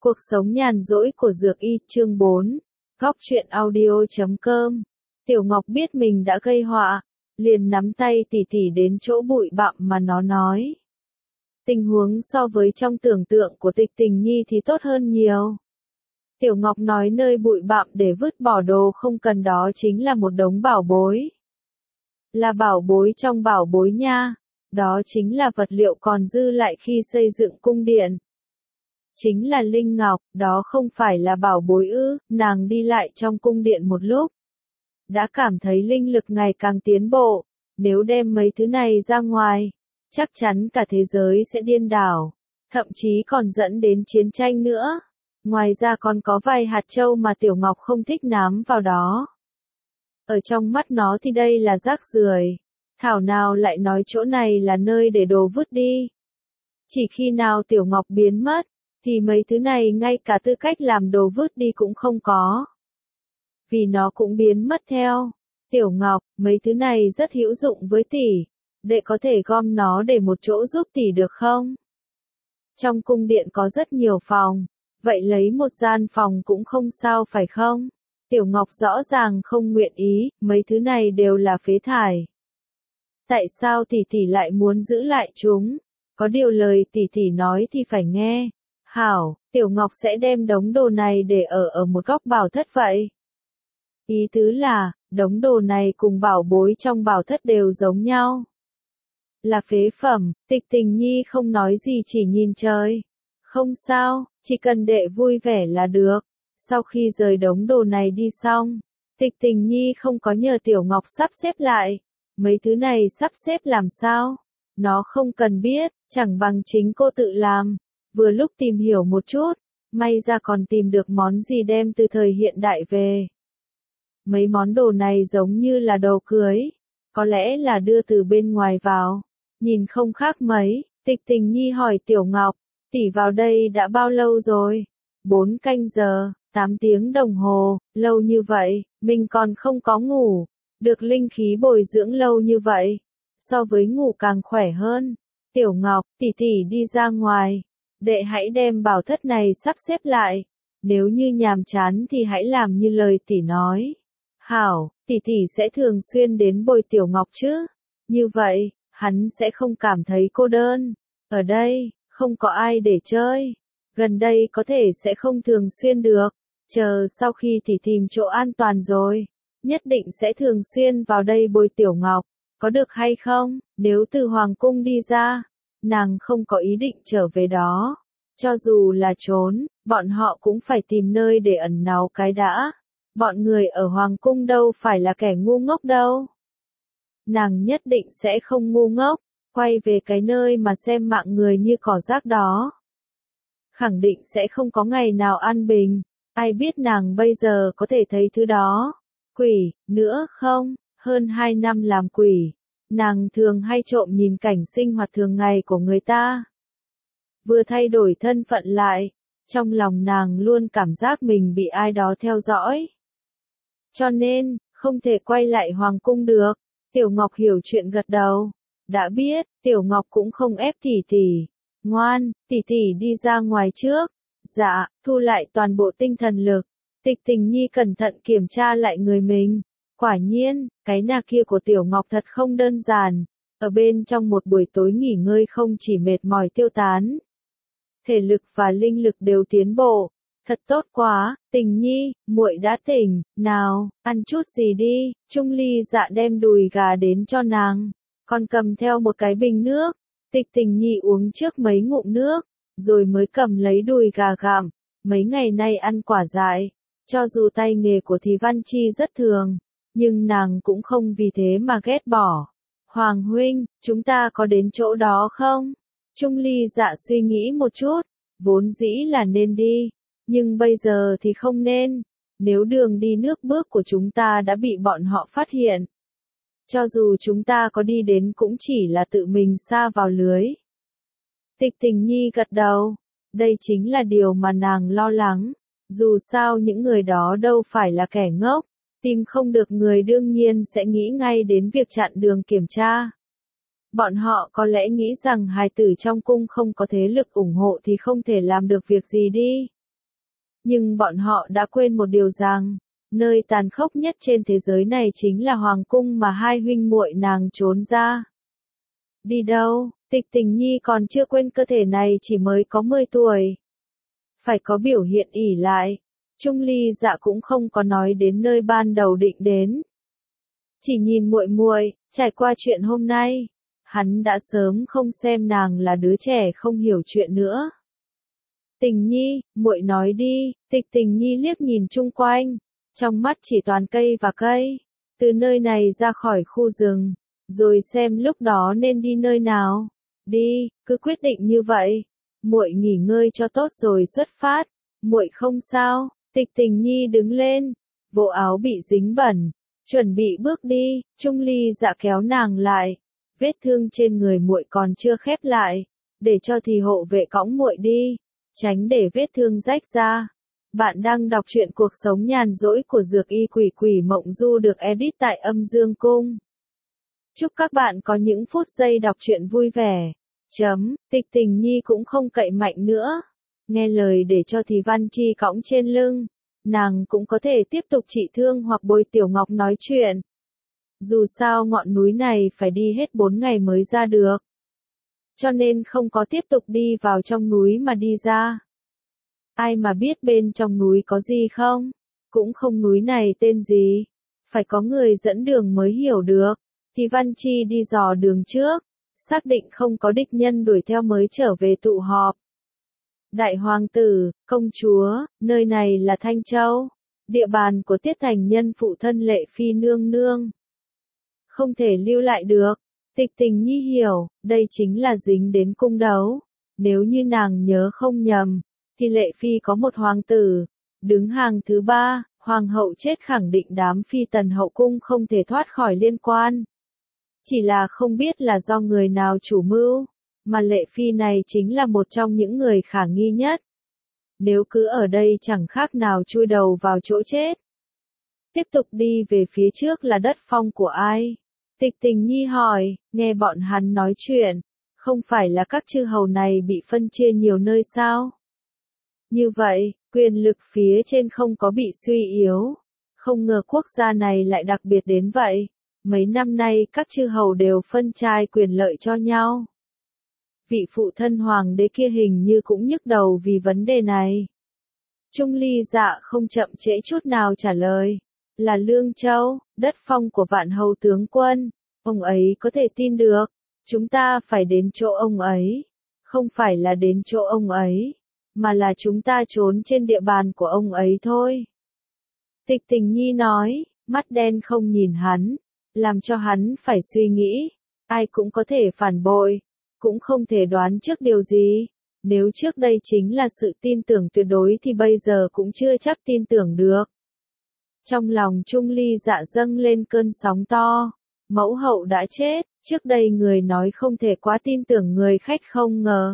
Cuộc sống nhàn rỗi của Dược Y chương 4. Góc truyện audio.com. Tiểu Ngọc biết mình đã gây họa, liền nắm tay tỉ tỉ đến chỗ bụi bặm mà nó nói. Tình huống so với trong tưởng tượng của Tịch Tình Nhi thì tốt hơn nhiều. Tiểu Ngọc nói nơi bụi bặm để vứt bỏ đồ không cần đó chính là một đống bảo bối. Là bảo bối trong bảo bối nha, đó chính là vật liệu còn dư lại khi xây dựng cung điện. Chính là Linh Ngọc, đó không phải là bảo bối ư, nàng đi lại trong cung điện một lúc. Đã cảm thấy linh lực ngày càng tiến bộ, nếu đem mấy thứ này ra ngoài, chắc chắn cả thế giới sẽ điên đảo, thậm chí còn dẫn đến chiến tranh nữa. Ngoài ra còn có vài hạt châu mà Tiểu Ngọc không thích nắm vào đó. Ở trong mắt nó thì đây là rác rưởi, thảo nào lại nói chỗ này là nơi để đồ vứt đi. Chỉ khi nào Tiểu Ngọc biến mất, thì mấy thứ này ngay cả tư cách làm đồ vứt đi cũng không có. Vì nó cũng biến mất theo. Tiểu Ngọc, mấy thứ này rất hữu dụng với tỷ. Đệ có thể gom nó để một chỗ giúp tỷ được không? Trong cung điện có rất nhiều phòng. Vậy lấy một gian phòng cũng không sao phải không? Tiểu Ngọc rõ ràng không nguyện ý, mấy thứ này đều là phế thải. Tại sao tỷ tỷ lại muốn giữ lại chúng? Có điều lời tỷ tỷ nói thì phải nghe. Hảo, Tiểu Ngọc sẽ đem đống đồ này để ở một góc bảo thất vậy. Ý tứ là, đống đồ này cùng bảo bối trong bảo thất đều giống nhau. Là phế phẩm, Tịch Tình Nhi không nói gì chỉ nhìn trời. Không sao, chỉ cần đệ vui vẻ là được. Sau khi rời đống đồ này đi xong, Tịch Tình Nhi không có nhờ Tiểu Ngọc sắp xếp lại. Mấy thứ này sắp xếp làm sao? Nó không cần biết, chẳng bằng chính cô tự làm. Vừa lúc tìm hiểu một chút, may ra còn tìm được món gì đem từ thời hiện đại về. Mấy món đồ này giống như là đồ cưới, có lẽ là đưa từ bên ngoài vào, nhìn không khác mấy. Tịch Tình Nhi hỏi Tiểu Ngọc, tỷ vào đây đã bao lâu rồi? 4 canh giờ, 8 tiếng đồng hồ, lâu như vậy, mình còn không có ngủ, được linh khí bồi dưỡng lâu như vậy, so với ngủ càng khỏe hơn. Tiểu Ngọc, tỷ tỷ đi ra ngoài. Đệ hãy đem bảo thất này sắp xếp lại. Nếu như nhàm chán thì hãy làm như lời tỷ nói. Hảo, tỷ tỷ sẽ thường xuyên đến bồi Tiểu Ngọc chứ. Như vậy, hắn sẽ không cảm thấy cô đơn. Ở đây, không có ai để chơi. Gần đây có thể sẽ không thường xuyên được. Chờ sau khi tỷ tìm chỗ an toàn rồi, nhất định sẽ thường xuyên vào đây bồi Tiểu Ngọc. Có được hay không? Nếu từ Hoàng cung đi ra, nàng không có ý định trở về đó. Cho dù là trốn, bọn họ cũng phải tìm nơi để ẩn náu cái đã. Bọn người ở Hoàng cung đâu phải là kẻ ngu ngốc đâu. Nàng nhất định sẽ không ngu ngốc, quay về cái nơi mà xem mạng người như cỏ rác đó. Khẳng định sẽ không có ngày nào an bình, ai biết nàng bây giờ có thể thấy thứ đó. Quỷ, nữa không, hơn 2 năm làm quỷ. Nàng thường hay trộm nhìn cảnh sinh hoạt thường ngày của người ta. Vừa thay đổi thân phận lại, trong lòng nàng luôn cảm giác mình bị ai đó theo dõi. Cho nên, không thể quay lại Hoàng cung được. Tiểu Ngọc hiểu chuyện gật đầu. Đã biết, Tiểu Ngọc cũng không ép tỷ tỷ. Ngoan, tỷ tỷ đi ra ngoài trước. Dạ, thu lại toàn bộ tinh thần lực. Tịch Tình Nhi cẩn thận kiểm tra lại người mình. Quả nhiên, cái nà kia của Tiểu Ngọc thật không đơn giản. Ở bên trong một buổi tối nghỉ ngơi không chỉ mệt mỏi tiêu tán. Thể lực và linh lực đều tiến bộ. Thật tốt quá, Tình Nhi, muội đã tỉnh, nào, ăn chút gì đi. Trung Ly Dạ đem đùi gà đến cho nàng, còn cầm theo một cái bình nước. Tịch Tình Nhi uống trước mấy ngụm nước, rồi mới cầm lấy đùi gà gặm. Mấy ngày nay ăn quả dại, cho dù tay nghề của Thì Văn Chi rất thường, nhưng nàng cũng không vì thế mà ghét bỏ. Hoàng huynh, chúng ta có đến chỗ đó không? Trung Ly Dạ suy nghĩ một chút, vốn dĩ là nên đi, nhưng bây giờ thì không nên. Nếu đường đi nước bước của chúng ta đã bị bọn họ phát hiện, cho dù chúng ta có đi đến cũng chỉ là tự mình sa vào lưới. Tịch Tình Nhi gật đầu, đây chính là điều mà nàng lo lắng. Dù sao những người đó đâu phải là kẻ ngốc, tìm không được người đương nhiên sẽ nghĩ ngay đến việc chặn đường kiểm tra. Bọn họ có lẽ nghĩ rằng hài tử trong cung không có thế lực ủng hộ thì không thể làm được việc gì đi. Nhưng bọn họ đã quên một điều rằng, nơi tàn khốc nhất trên thế giới này chính là hoàng cung mà hai huynh muội nàng trốn ra. Đi đâu? Tịch Tình Nhi còn chưa quên cơ thể này chỉ mới có 10 tuổi. Phải có biểu hiện ỷ lại. Trung Ly Dạ cũng không có nói đến nơi ban đầu định đến. Chỉ nhìn muội muội, trải qua chuyện hôm nay, hắn đã sớm không xem nàng là đứa trẻ không hiểu chuyện nữa. Tình Nhi, muội nói đi. Tịch Tình Nhi liếc nhìn chung quanh, trong mắt chỉ toàn cây và cây. Từ nơi này ra khỏi khu rừng, rồi xem lúc đó nên đi nơi nào. Đi, cứ quyết định như vậy. Muội nghỉ ngơi cho tốt rồi xuất phát. Muội không sao. Tịch Tình Nhi đứng lên, bộ áo bị dính bẩn, chuẩn bị bước đi. Trung Ly Dạ kéo nàng lại. Vết thương trên người muội còn chưa khép lại, để cho thì hộ vệ cõng muội đi, tránh để vết thương rách ra. Bạn đang đọc truyện Cuộc sống nhàn rỗi của Dược Y Quỷ Quỷ Mộng Du được edit tại Âm Dương Cung. Chúc các bạn có những phút giây đọc truyện vui vẻ. Tịch Tình Nhi cũng không cậy mạnh nữa. Nghe lời để cho thì Văn Chi cõng trên lưng. Nàng cũng có thể tiếp tục trị thương hoặc bồi Tiểu Ngọc nói chuyện. Dù sao ngọn núi này phải đi hết 4 ngày mới ra được. Cho nên không có tiếp tục đi vào trong núi mà đi ra. Ai mà biết bên trong núi có gì không? Cũng không núi này tên gì. Phải có người dẫn đường mới hiểu được. Thì Văn Chi đi dò đường trước. Xác định không có địch nhân đuổi theo mới trở về tụ họp. Đại hoàng tử, công chúa, nơi này là Thanh Châu. Địa bàn của Tiết Thành Nhân phụ thân Lệ Phi nương nương. Không thể lưu lại được. Tịch Tình Nhi hiểu, đây chính là dính đến cung đấu. Nếu như nàng nhớ không nhầm, thì Lệ Phi có một hoàng tử. Đứng hàng thứ 3, hoàng hậu chết khẳng định đám phi tần hậu cung không thể thoát khỏi liên quan. Chỉ là không biết là do người nào chủ mưu, mà Lệ Phi này chính là một trong những người khả nghi nhất. Nếu cứ ở đây chẳng khác nào chui đầu vào chỗ chết. Tiếp tục đi về phía trước là đất phong của ai? Tịch Tình Nhi hỏi, nghe bọn hắn nói chuyện, không phải là các chư hầu này bị phân chia nhiều nơi sao? Như vậy, quyền lực phía trên không có bị suy yếu. Không ngờ quốc gia này lại đặc biệt đến vậy. Mấy năm nay các chư hầu đều phân trai quyền lợi cho nhau. Vị phụ thân hoàng đế kia hình như cũng nhức đầu vì vấn đề này. Trung Ly Dạ không chậm trễ chút nào trả lời. Là Lương Châu, đất phong của Vạn Hầu tướng quân. Ông ấy có thể tin được. Chúng ta phải đến chỗ ông ấy. Không phải là đến chỗ ông ấy, mà là chúng ta trốn trên địa bàn của ông ấy thôi. Tịch Tình Nhi nói, mắt đen không nhìn hắn, làm cho hắn phải suy nghĩ. Ai cũng có thể phản bội, cũng không thể đoán trước điều gì. Nếu trước đây chính là sự tin tưởng tuyệt đối thì bây giờ cũng chưa chắc tin tưởng được. Trong lòng Trung Ly Dạ dâng lên cơn sóng to. Mẫu hậu đã chết, trước đây người nói không thể quá tin tưởng người khách không ngờ.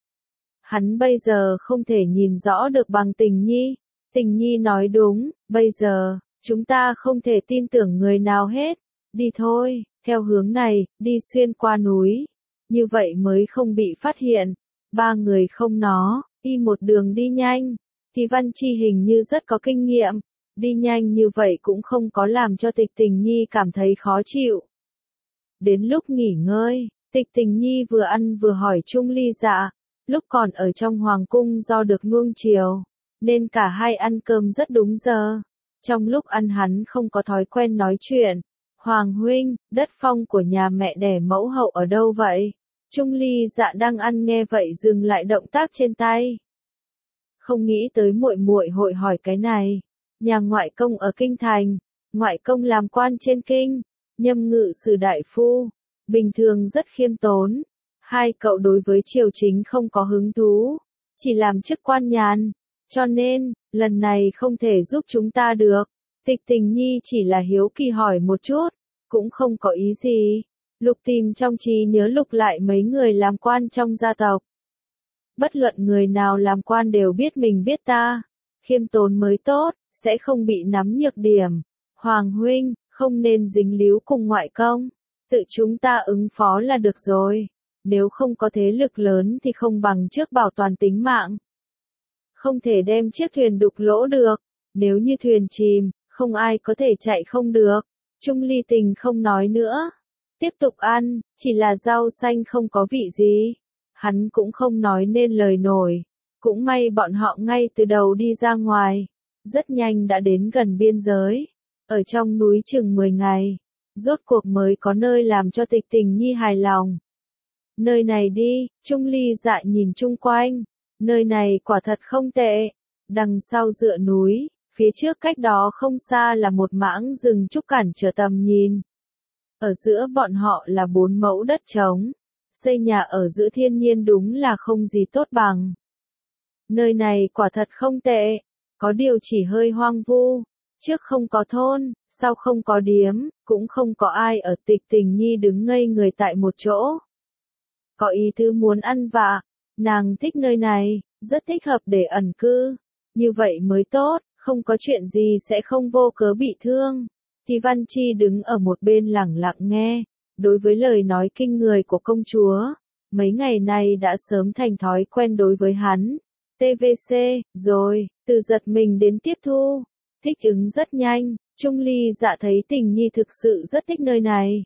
Hắn bây giờ không thể nhìn rõ được bằng Tình Nhi. Tình Nhi nói đúng, bây giờ, chúng ta không thể tin tưởng người nào hết. Đi thôi, theo hướng này, đi xuyên qua núi. Như vậy mới không bị phát hiện. 3 người không nó, đi một đường đi nhanh. Thì Văn Chi hình như rất có kinh nghiệm. Đi nhanh như vậy cũng không có làm cho Tịch Tình Nhi cảm thấy khó chịu. Đến lúc nghỉ ngơi, Tịch Tình Nhi vừa ăn vừa hỏi Trung Ly Dạ. Lúc còn ở trong hoàng cung do được nuông chiều, nên cả hai ăn cơm rất đúng giờ. Trong lúc ăn hắn không có thói quen nói chuyện. Hoàng huynh, đất phong của nhà mẹ đẻ mẫu hậu ở đâu vậy? Trung Ly Dạ đang ăn nghe vậy dừng lại động tác trên tay. Không nghĩ tới muội muội hội hỏi cái này. Nhà ngoại công ở kinh thành, ngoại công làm quan trên kinh, nhâm ngự sử đại phu, bình thường rất khiêm tốn. Hai cậu đối với triều chính không có hứng thú, chỉ làm chức quan nhàn, cho nên, lần này không thể giúp chúng ta được. Tịch Tình Nhi chỉ là hiếu kỳ hỏi một chút, cũng không có ý gì. Lục tìm trong trí nhớ lục lại mấy người làm quan trong gia tộc. Bất luận người nào làm quan đều biết mình biết ta, khiêm tốn mới tốt, sẽ không bị nắm nhược điểm. Hoàng huynh, không nên dính líu cùng ngoại công, tự chúng ta ứng phó là được rồi. Nếu không có thế lực lớn thì không bằng trước bảo toàn tính mạng. không thể đem chiếc thuyền đục lỗ được, nếu như thuyền chìm, không ai có thể chạy không được. Trung Ly Tình không nói nữa, tiếp tục ăn, chỉ là rau xanh không có vị gì. Hắn cũng không nói nên lời nổi, cũng may bọn họ ngay từ đầu đi ra ngoài, rất nhanh đã đến gần biên giới, ở trong núi chừng 10 ngày, rốt cuộc mới có nơi làm cho Tịch Tình Nhi hài lòng. Nơi này đi, Trung Ly Dạ nhìn chung quanh, nơi này quả thật không tệ, đằng sau dựa núi, phía trước cách đó không xa là một mảng rừng trúc cản trở tầm nhìn. Ở giữa bọn họ là 4 mẫu đất trống, xây nhà ở giữa thiên nhiên đúng là không gì tốt bằng. Nơi này quả thật không tệ, có điều chỉ hơi hoang vu, trước không có thôn, sau không có điếm, cũng không có ai ở. Tịch Tình Nhi đứng ngây người tại một chỗ. Có ý tứ muốn ăn vạ, nàng thích nơi này, rất thích hợp để ẩn cư, như vậy mới tốt, không có chuyện gì sẽ không vô cớ bị thương. Thì Văn Chi đứng ở một bên lẳng lặng nghe, đối với lời nói kinh người của công chúa, mấy ngày nay đã sớm thành thói quen đối với hắn. TVC, rồi, từ giật mình đến tiếp thu, thích ứng rất nhanh. Trung Ly Dạ thấy Tình Nhi thực sự rất thích nơi này,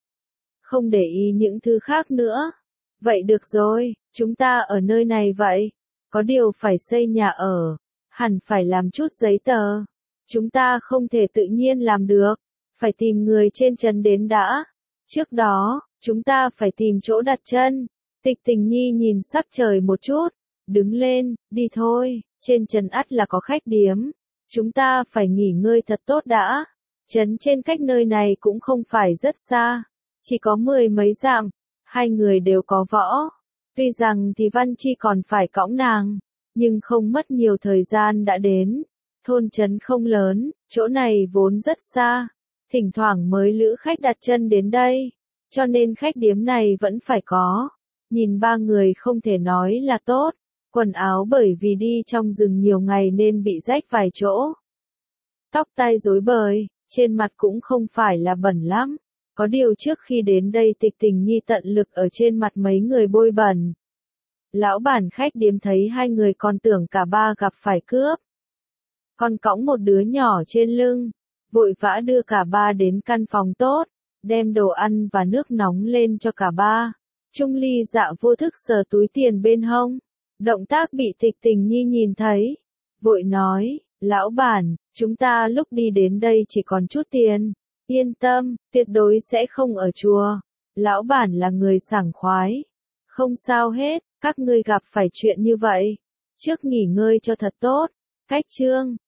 không để ý những thứ khác nữa. Vậy được rồi, chúng ta ở nơi này vậy, có điều phải xây nhà ở, hẳn phải làm chút giấy tờ. Chúng ta không thể tự nhiên làm được, phải tìm người trên trấn đến đã. Trước đó, chúng ta phải tìm chỗ đặt chân. Tịch Tình Nhi nhìn sắc trời một chút, đứng lên, đi thôi, trên trấn ắt là có khách điếm. Chúng ta phải nghỉ ngơi thật tốt đã. Trấn trên cách nơi này cũng không phải rất xa, chỉ có 10 mấy dặm. Hai người đều có võ. Tuy rằng thì Văn Chi còn phải cõng nàng, nhưng không mất nhiều thời gian đã đến. Thôn trấn không lớn, chỗ này vốn rất xa, thỉnh thoảng mới lữ khách đặt chân đến đây, cho nên khách điếm này vẫn phải có. Nhìn ba người không thể nói là tốt, quần áo bởi vì đi trong rừng nhiều ngày nên bị rách vài chỗ. Tóc tai rối bời, trên mặt cũng không phải là bẩn lắm. Có điều trước khi đến đây Tịch Tình Nhi tận lực ở trên mặt mấy người bôi bẩn. Lão bản khách điếm thấy hai người còn tưởng cả ba gặp phải cướp. Còn cõng một đứa nhỏ trên lưng, vội vã đưa cả ba đến căn phòng tốt, đem đồ ăn và nước nóng lên cho cả ba. Trung Ly Dạ vô thức sờ túi tiền bên hông, động tác bị Tịch Tình Nhi nhìn thấy, vội nói, lão bản, chúng ta lúc đi đến đây chỉ còn chút tiền. Yên tâm, tuyệt đối sẽ không ở chùa. Lão bản là người sảng khoái. Không sao hết, các ngươi gặp phải chuyện như vậy. Trước nghỉ ngơi cho thật tốt. Cách chương.